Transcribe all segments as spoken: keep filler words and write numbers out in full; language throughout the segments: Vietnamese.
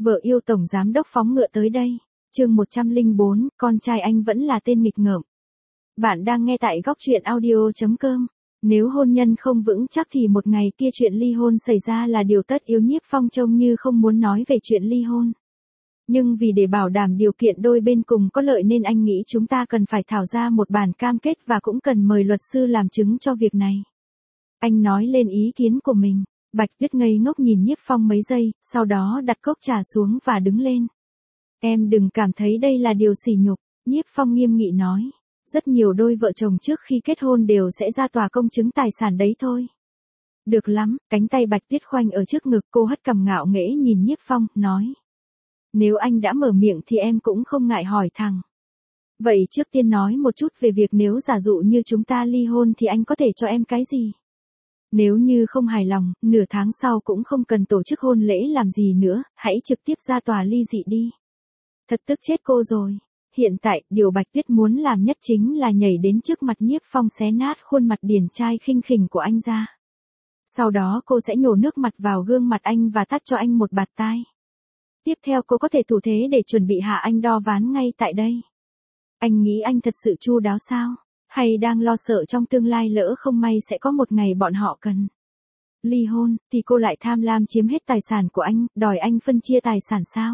Vợ yêu tổng giám đốc phóng ngựa tới đây. Chương một trăm lẻ bốn, con trai anh vẫn là tên nghịch ngợm. Bạn đang nghe tại góc truyện audio chấm com. Nếu hôn nhân không vững chắc thì một ngày kia chuyện ly hôn xảy ra là điều tất yếu. Nhiếp Phong trông như không muốn nói về chuyện ly hôn. Nhưng vì để bảo đảm điều kiện đôi bên cùng có lợi nên anh nghĩ chúng ta cần phải thảo ra một bản cam kết và cũng cần mời luật sư làm chứng cho việc này. Anh nói lên ý kiến của mình. Bạch Tuyết ngây ngốc nhìn Nhiếp Phong mấy giây, sau đó đặt cốc trà xuống và đứng lên. Em đừng cảm thấy đây là điều sỉ nhục, Nhiếp Phong nghiêm nghị nói. Rất nhiều đôi vợ chồng trước khi kết hôn đều sẽ ra tòa công chứng tài sản đấy thôi. Được lắm, cánh tay Bạch Tuyết khoanh ở trước ngực, cô hất cằm ngạo nghễ nhìn Nhiếp Phong, nói. Nếu anh đã mở miệng thì em cũng không ngại hỏi thẳng. Vậy trước tiên nói một chút về việc nếu giả dụ như chúng ta ly hôn thì anh có thể cho em cái gì? Nếu như không hài lòng, nửa tháng sau cũng không cần tổ chức hôn lễ làm gì nữa, hãy trực tiếp ra tòa ly dị đi. Thật tức chết cô rồi. Hiện tại, điều Bạch Tuyết muốn làm nhất chính là nhảy đến trước mặt Nhiếp Phong xé nát khuôn mặt điển trai khinh khỉnh của anh ra. Sau đó cô sẽ nhổ nước mặt vào gương mặt anh và tát cho anh một bạt tai. Tiếp theo cô có thể thủ thế để chuẩn bị hạ anh đo ván ngay tại đây. Anh nghĩ anh thật sự chu đáo sao? Hay đang lo sợ trong tương lai lỡ không may sẽ có một ngày bọn họ cần ly hôn, thì cô lại tham lam chiếm hết tài sản của anh, đòi anh phân chia tài sản sao?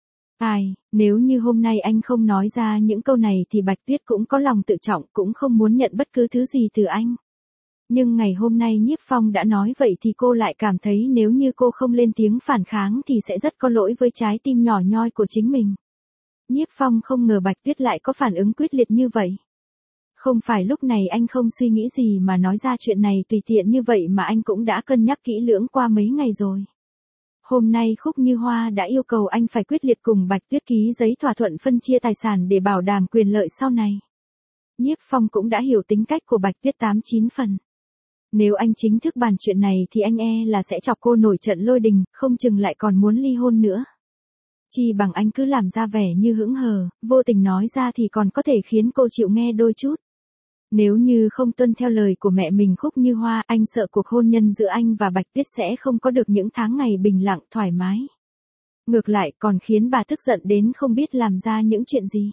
Ai, nếu như hôm nay anh không nói ra những câu này thì Bạch Tuyết cũng có lòng tự trọng, cũng không muốn nhận bất cứ thứ gì từ anh. Nhưng ngày hôm nay Nhiếp Phong đã nói vậy thì cô lại cảm thấy nếu như cô không lên tiếng phản kháng thì sẽ rất có lỗi với trái tim nhỏ nhoi của chính mình. Nhiếp Phong không ngờ Bạch Tuyết lại có phản ứng quyết liệt như vậy. Không phải lúc này anh không suy nghĩ gì mà nói ra chuyện này tùy tiện như vậy mà anh cũng đã cân nhắc kỹ lưỡng qua mấy ngày rồi. Hôm nay Khúc Như Hoa đã yêu cầu anh phải quyết liệt cùng Bạch Tuyết ký giấy thỏa thuận phân chia tài sản để bảo đảm quyền lợi sau này. Nhiếp Phong cũng đã hiểu tính cách của Bạch Tuyết tám chín phần. Nếu anh chính thức bàn chuyện này thì anh e là sẽ chọc cô nổi trận lôi đình, không chừng lại còn muốn ly hôn nữa. Chi bằng anh cứ làm ra vẻ như hững hờ, vô tình nói ra thì còn có thể khiến cô chịu nghe đôi chút. Nếu như không tuân theo lời của mẹ mình Khúc Như Hoa, anh sợ cuộc hôn nhân giữa anh và Bạch Tuyết sẽ không có được những tháng ngày bình lặng thoải mái. Ngược lại còn khiến bà tức giận đến không biết làm ra những chuyện gì.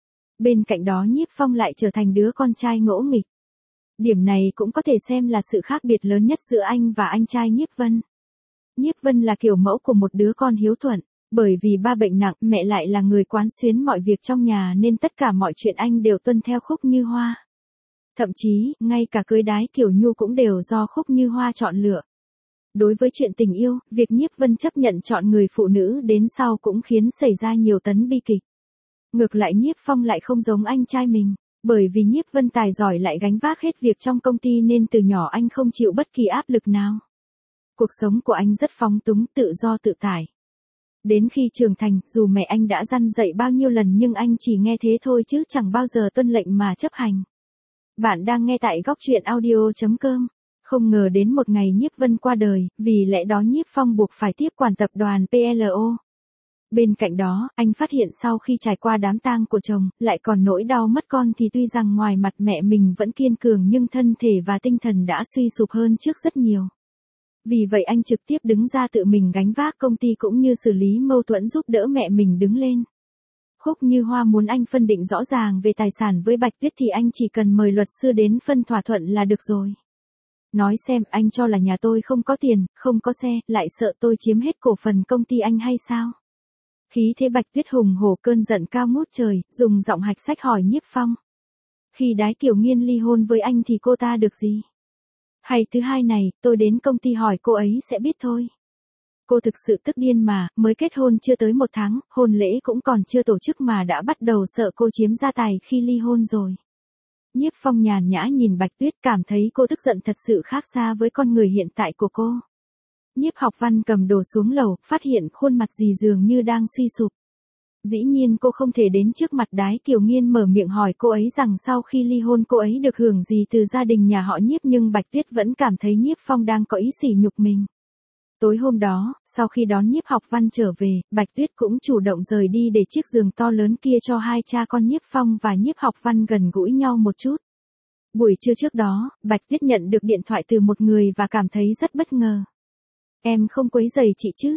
Bên cạnh đó Nhiếp Phong lại trở thành đứa con trai ngỗ nghịch. Điểm này cũng có thể xem là sự khác biệt lớn nhất giữa anh và anh trai Nhiếp Vân. Nhiếp Vân là kiểu mẫu của một đứa con hiếu thuận. Bởi vì ba bệnh nặng, mẹ lại là người quán xuyến mọi việc trong nhà nên tất cả mọi chuyện anh đều tuân theo Khúc Như Hoa. Thậm chí, ngay cả cưới đái kiểu Nhu cũng đều do Khúc Như Hoa chọn lựa. Đối với chuyện tình yêu, việc Nhiếp Vân chấp nhận chọn người phụ nữ đến sau cũng khiến xảy ra nhiều tấn bi kịch. Ngược lại Nhiếp Phong lại không giống anh trai mình, bởi vì Nhiếp Vân tài giỏi lại gánh vác hết việc trong công ty nên từ nhỏ anh không chịu bất kỳ áp lực nào. Cuộc sống của anh rất phóng túng, tự do tự tại. Đến khi trưởng thành, dù mẹ anh đã răn dạy bao nhiêu lần nhưng anh chỉ nghe thế thôi chứ chẳng bao giờ tuân lệnh mà chấp hành. Bạn đang nghe tại góc truyện audio chấm com. Không ngờ đến một ngày Nhiếp Vân qua đời, vì lẽ đó Nhiếp Phong buộc phải tiếp quản tập đoàn pê lờ o. Bên cạnh đó, anh phát hiện sau khi trải qua đám tang của chồng, lại còn nỗi đau mất con thì tuy rằng ngoài mặt mẹ mình vẫn kiên cường nhưng thân thể và tinh thần đã suy sụp hơn trước rất nhiều. Vì vậy anh trực tiếp đứng ra tự mình gánh vác công ty cũng như xử lý mâu thuẫn giúp đỡ mẹ mình đứng lên. Khúc Như Hoa muốn anh phân định rõ ràng về tài sản với Bạch Tuyết thì anh chỉ cần mời luật sư đến phân thỏa thuận là được rồi. Nói xem anh cho là nhà tôi không có tiền, không có xe, lại sợ tôi chiếm hết cổ phần công ty anh hay sao? Khí thế Bạch Tuyết hùng hổ cơn giận cao ngút trời, dùng giọng hạch sách hỏi Nhiếp Phong. Khi Đái Kiều Nghiên ly hôn với anh thì cô ta được gì? Hay thứ hai này, tôi đến công ty hỏi cô ấy sẽ biết thôi. Cô thực sự tức điên mà, mới kết hôn chưa tới một tháng, hôn lễ cũng còn chưa tổ chức mà đã bắt đầu sợ cô chiếm gia tài khi ly hôn rồi. Nhiếp Phong nhàn nhã nhìn Bạch Tuyết cảm thấy cô tức giận thật sự khác xa với con người hiện tại của cô. Nhiếp Học Văn cầm đồ xuống lầu, phát hiện khuôn mặt dì dường như đang suy sụp. Dĩ nhiên cô không thể đến trước mặt Đái Kiều Nghiên mở miệng hỏi cô ấy rằng sau khi ly hôn cô ấy được hưởng gì từ gia đình nhà họ Nhiếp, nhưng Bạch Tuyết vẫn cảm thấy Nhiếp Phong đang có ý sỉ nhục mình. Tối hôm đó, sau khi đón Nhiếp Học Văn trở về, Bạch Tuyết cũng chủ động rời đi để chiếc giường to lớn kia cho hai cha con Nhiếp Phong và Nhiếp Học Văn gần gũi nhau một chút. Buổi trưa trước đó, Bạch Tuyết nhận được điện thoại từ một người và cảm thấy rất bất ngờ. Em không quấy rầy chị chứ?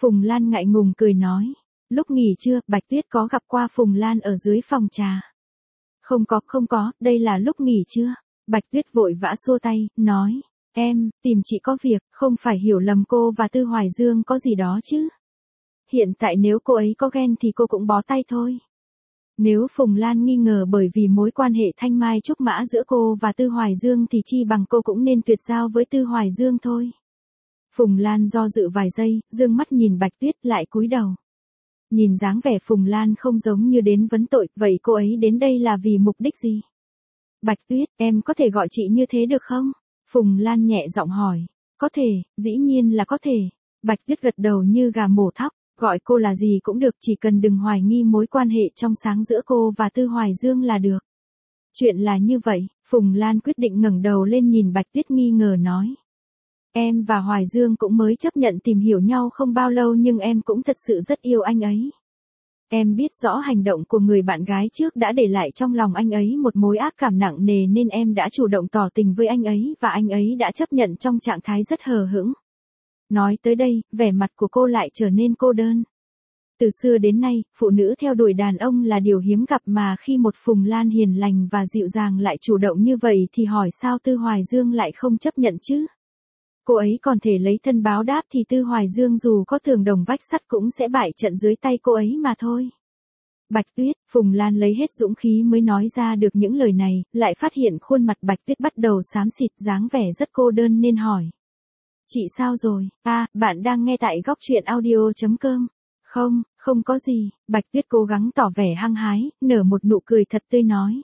Phùng Lan ngại ngùng cười nói. Lúc nghỉ trưa, Bạch Tuyết có gặp qua Phùng Lan ở dưới phòng trà. Không có, không có, đây là lúc nghỉ trưa. Bạch Tuyết vội vã xua tay, nói. Em, tìm chị có việc, không phải hiểu lầm cô và Tư Hoài Dương có gì đó chứ. Hiện tại nếu cô ấy có ghen thì cô cũng bó tay thôi. Nếu Phùng Lan nghi ngờ bởi vì mối quan hệ thanh mai trúc mã giữa cô và Tư Hoài Dương thì chi bằng cô cũng nên tuyệt giao với Tư Hoài Dương thôi. Phùng Lan do dự vài giây, dương mắt nhìn Bạch Tuyết lại cúi đầu. Nhìn dáng vẻ Phùng Lan không giống như đến vấn tội, vậy cô ấy đến đây là vì mục đích gì? Bạch Tuyết, em có thể gọi chị như thế được không? Phùng Lan nhẹ giọng hỏi. Có thể, dĩ nhiên là có thể. Bạch Tuyết gật đầu như gà mổ thóc, gọi cô là gì cũng được, chỉ cần đừng hoài nghi mối quan hệ trong sáng giữa cô và Tư Hoài Dương là được. Chuyện là như vậy, Phùng Lan quyết định ngẩng đầu lên nhìn Bạch Tuyết nghi ngờ nói. Em và Hoài Dương cũng mới chấp nhận tìm hiểu nhau không bao lâu nhưng em cũng thật sự rất yêu anh ấy. Em biết rõ hành động của người bạn gái trước đã để lại trong lòng anh ấy một mối ác cảm nặng nề nên em đã chủ động tỏ tình với anh ấy và anh ấy đã chấp nhận trong trạng thái rất hờ hững. Nói tới đây, vẻ mặt của cô lại trở nên cô đơn. Từ xưa đến nay, phụ nữ theo đuổi đàn ông là điều hiếm gặp mà khi một Phùng Lan hiền lành và dịu dàng lại chủ động như vậy thì hỏi sao Tư Hoài Dương lại không chấp nhận chứ? Cô ấy còn thể lấy thân báo đáp thì Tư Hoài Dương dù có tường đồng vách sắt cũng sẽ bại trận dưới tay cô ấy mà thôi. Bạch Tuyết, Phùng Lan lấy hết dũng khí mới nói ra được những lời này, lại phát hiện khuôn mặt Bạch Tuyết bắt đầu xám xịt dáng vẻ rất cô đơn nên hỏi. Chị sao rồi? À, bạn đang nghe tại góc truyện audio.com. Không, không có gì, Bạch Tuyết cố gắng tỏ vẻ hăng hái, nở một nụ cười thật tươi nói.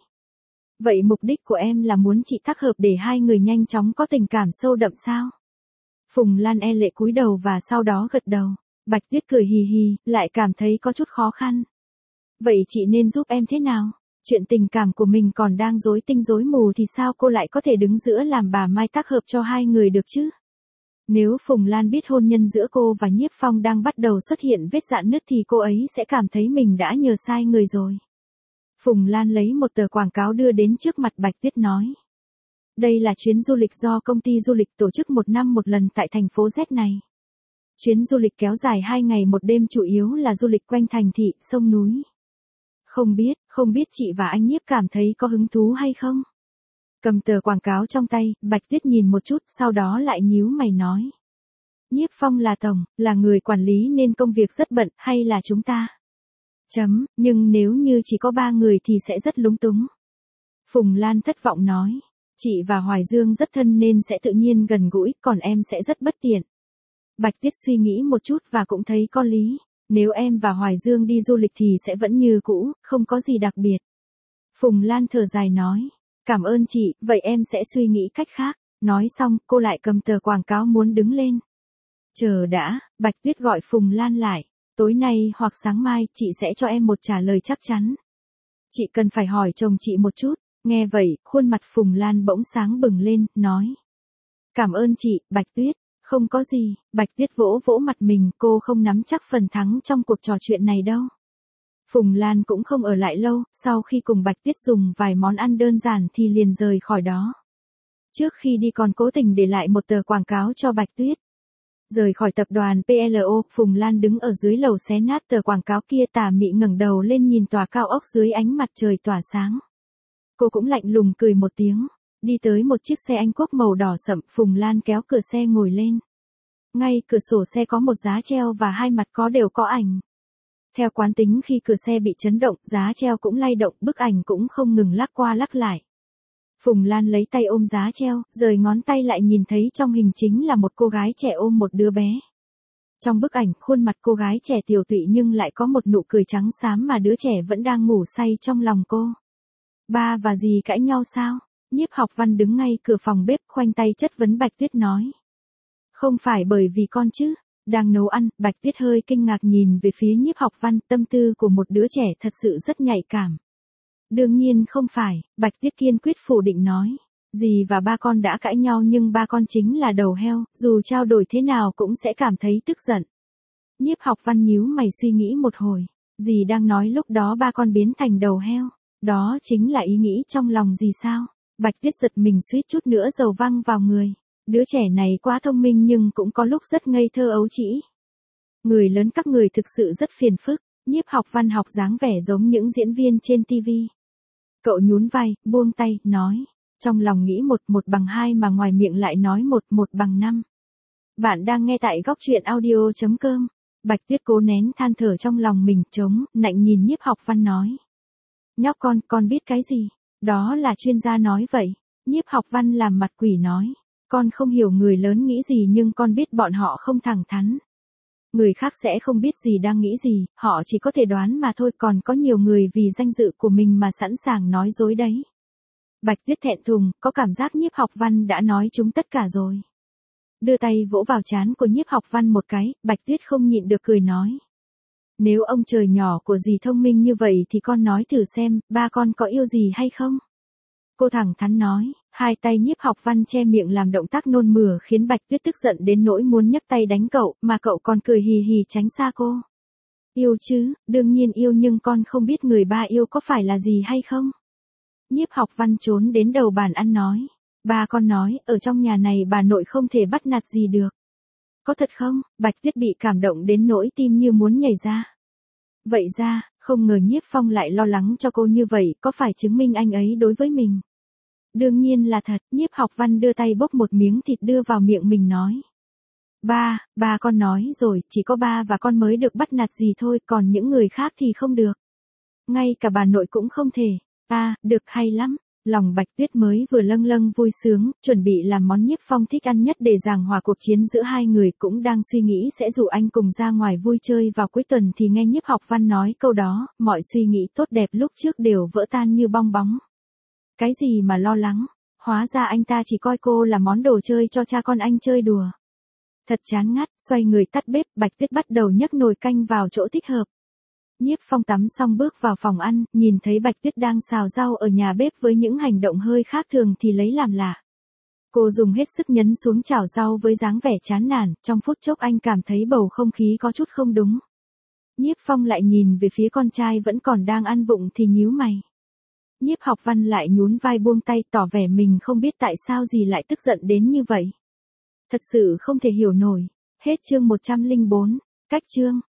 Vậy mục đích của em là muốn chị tác hợp để hai người nhanh chóng có tình cảm sâu đậm sao? Phùng Lan e lệ cúi đầu và sau đó gật đầu. Bạch Tuyết cười hì hì, lại cảm thấy có chút khó khăn. Vậy chị nên giúp em thế nào? Chuyện tình cảm của mình còn đang rối tinh rối mù thì sao cô lại có thể đứng giữa làm bà Mai tác hợp cho hai người được chứ? Nếu Phùng Lan biết hôn nhân giữa cô và Nhiếp Phong đang bắt đầu xuất hiện vết rạn nứt thì cô ấy sẽ cảm thấy mình đã nhờ sai người rồi. Phùng Lan lấy một tờ quảng cáo đưa đến trước mặt Bạch Tuyết nói. Đây là chuyến du lịch do công ty du lịch tổ chức một năm một lần tại thành phố Z này. Chuyến du lịch kéo dài hai ngày một đêm chủ yếu là du lịch quanh thành thị, sông núi. Không biết, không biết chị và anh Nhiếp cảm thấy có hứng thú hay không? Cầm tờ quảng cáo trong tay, Bạch Tuyết nhìn một chút, sau đó lại nhíu mày nói. Nhiếp Phong là tổng, là người quản lý nên công việc rất bận, hay là chúng ta? Chấm, nhưng nếu như chỉ có ba người thì sẽ rất lúng túng. Phùng Lan thất vọng nói. Chị và Hoài Dương rất thân nên sẽ tự nhiên gần gũi, còn em sẽ rất bất tiện. Bạch Tuyết suy nghĩ một chút và cũng thấy có lý. Nếu em và Hoài Dương đi du lịch thì sẽ vẫn như cũ, không có gì đặc biệt. Phùng Lan thở dài nói. Cảm ơn chị, vậy em sẽ suy nghĩ cách khác. Nói xong, cô lại cầm tờ quảng cáo muốn đứng lên. Chờ đã, Bạch Tuyết gọi Phùng Lan lại. Tối nay hoặc sáng mai, chị sẽ cho em một trả lời chắc chắn. Chị cần phải hỏi chồng chị một chút. Nghe vậy, khuôn mặt Phùng Lan bỗng sáng bừng lên, nói. Cảm ơn chị, Bạch Tuyết. Không có gì, Bạch Tuyết vỗ vỗ mặt mình, cô không nắm chắc phần thắng trong cuộc trò chuyện này đâu. Phùng Lan cũng không ở lại lâu, sau khi cùng Bạch Tuyết dùng vài món ăn đơn giản thì liền rời khỏi đó. Trước khi đi còn cố tình để lại một tờ quảng cáo cho Bạch Tuyết. Rời khỏi tập đoàn pê lờ o, Phùng Lan đứng ở dưới lầu xé nát tờ quảng cáo kia, tà mị ngẩng đầu lên nhìn tòa cao ốc dưới ánh mặt trời tỏa sáng. Cô cũng lạnh lùng cười một tiếng, đi tới một chiếc xe Anh Quốc màu đỏ sậm, Phùng Lan kéo cửa xe ngồi lên. Ngay cửa sổ xe có một giá treo và hai mặt có đều có ảnh. Theo quán tính khi cửa xe bị chấn động, giá treo cũng lay động, bức ảnh cũng không ngừng lắc qua lắc lại. Phùng Lan lấy tay ôm giá treo, rời ngón tay lại nhìn thấy trong hình chính là một cô gái trẻ ôm một đứa bé. Trong bức ảnh, khuôn mặt cô gái trẻ tiều tụy nhưng lại có một nụ cười trắng xám mà đứa trẻ vẫn đang ngủ say trong lòng cô. Ba và dì cãi nhau sao? Nhiếp Học Văn đứng ngay cửa phòng bếp, khoanh tay chất vấn Bạch Tuyết nói. Không phải bởi vì con chứ. Đang nấu ăn, Bạch Tuyết hơi kinh ngạc nhìn về phía Nhiếp Học Văn, tâm tư của một đứa trẻ thật sự rất nhạy cảm. Đương nhiên không phải, Bạch Tuyết kiên quyết phủ định nói. Dì và ba con đã cãi nhau nhưng ba con chính là đầu heo, dù trao đổi thế nào cũng sẽ cảm thấy tức giận. Nhiếp Học Văn nhíu mày suy nghĩ một hồi. Dì đang nói lúc đó ba con biến thành đầu heo. Đó chính là ý nghĩ trong lòng dì sao? Bạch Tuyết giật mình suýt chút nữa dầu văng vào người. Đứa trẻ này quá thông minh nhưng cũng có lúc rất ngây thơ ấu trĩ. Người lớn các người thực sự rất phiền phức, Nhiếp Học Văn học dáng vẻ giống những diễn viên trên ti vi. Cậu nhún vai, buông tay, nói. Trong lòng nghĩ một, một bằng hai mà ngoài miệng lại nói một, một bằng năm. Bạn đang nghe tại góc truyện audio chấm com. Bạch Tuyết cố nén than thở trong lòng mình, trống, nạnh nhìn Nhiếp Học Văn nói. Nhóc con, con biết cái gì? Đó là chuyên gia nói vậy. Nhiếp Học Văn làm mặt quỷ nói. Con không hiểu người lớn nghĩ gì nhưng con biết bọn họ không thẳng thắn. Người khác sẽ không biết gì đang nghĩ gì, họ chỉ có thể đoán mà thôi, còn có nhiều người vì danh dự của mình mà sẵn sàng nói dối đấy. Bạch Tuyết thẹn thùng, có cảm giác Nhiếp Học Văn đã nói chúng tất cả rồi. Đưa tay vỗ vào trán của Nhiếp Học Văn một cái, Bạch Tuyết không nhịn được cười nói. Nếu ông trời nhỏ của dì thông minh như vậy thì con nói thử xem, ba con có yêu gì hay không? Cô thẳng thắn nói, hai tay Nhiếp Học Văn che miệng làm động tác nôn mửa khiến Bạch Tuyết tức giận đến nỗi muốn nhấc tay đánh cậu, mà cậu còn cười hì hì tránh xa cô. Yêu chứ, đương nhiên yêu, nhưng con không biết người ba yêu có phải là gì hay không? Nhiếp Học Văn trốn đến đầu bàn ăn nói. Ba con nói, ở trong nhà này bà nội không thể bắt nạt gì được. Có thật không? Bạch Tuyết bị cảm động đến nỗi tim như muốn nhảy ra. Vậy ra, không ngờ Nhiếp Phong lại lo lắng cho cô như vậy, có phải chứng minh anh ấy đối với mình? Đương nhiên là thật. Nhiếp Học Văn đưa tay bốc một miếng thịt đưa vào miệng mình nói. Ba, ba con nói rồi, chỉ có ba và con mới được bắt nạt gì thôi, còn những người khác thì không được. Ngay cả bà nội cũng không thể. À, được, hay lắm. Lòng Bạch Tuyết mới vừa lâng lâng vui sướng, chuẩn bị làm món Nhiếp Phong thích ăn nhất để giằng hòa cuộc chiến giữa hai người, cũng đang suy nghĩ sẽ rủ anh cùng ra ngoài vui chơi vào cuối tuần thì nghe Nhiếp Học Văn nói câu đó, mọi suy nghĩ tốt đẹp lúc trước đều vỡ tan như bong bóng. Cái gì mà lo lắng, hóa ra anh ta chỉ coi cô là món đồ chơi cho cha con anh chơi đùa. Thật chán ngắt, xoay người tắt bếp, Bạch Tuyết bắt đầu nhấc nồi canh vào chỗ thích hợp. Nhiếp Phong tắm xong bước vào phòng ăn, nhìn thấy Bạch Tuyết đang xào rau ở nhà bếp với những hành động hơi khác thường thì lấy làm lạ. Cô dùng hết sức nhấn xuống chảo rau với dáng vẻ chán nản, trong phút chốc anh cảm thấy bầu không khí có chút không đúng. Nhiếp Phong lại nhìn về phía con trai vẫn còn đang ăn vụng thì nhíu mày. Nhiếp Học Văn lại nhún vai buông tay, tỏ vẻ mình không biết tại sao dì lại tức giận đến như vậy. Thật sự không thể hiểu nổi. Hết chương một trăm lẻ bốn. Cách chương.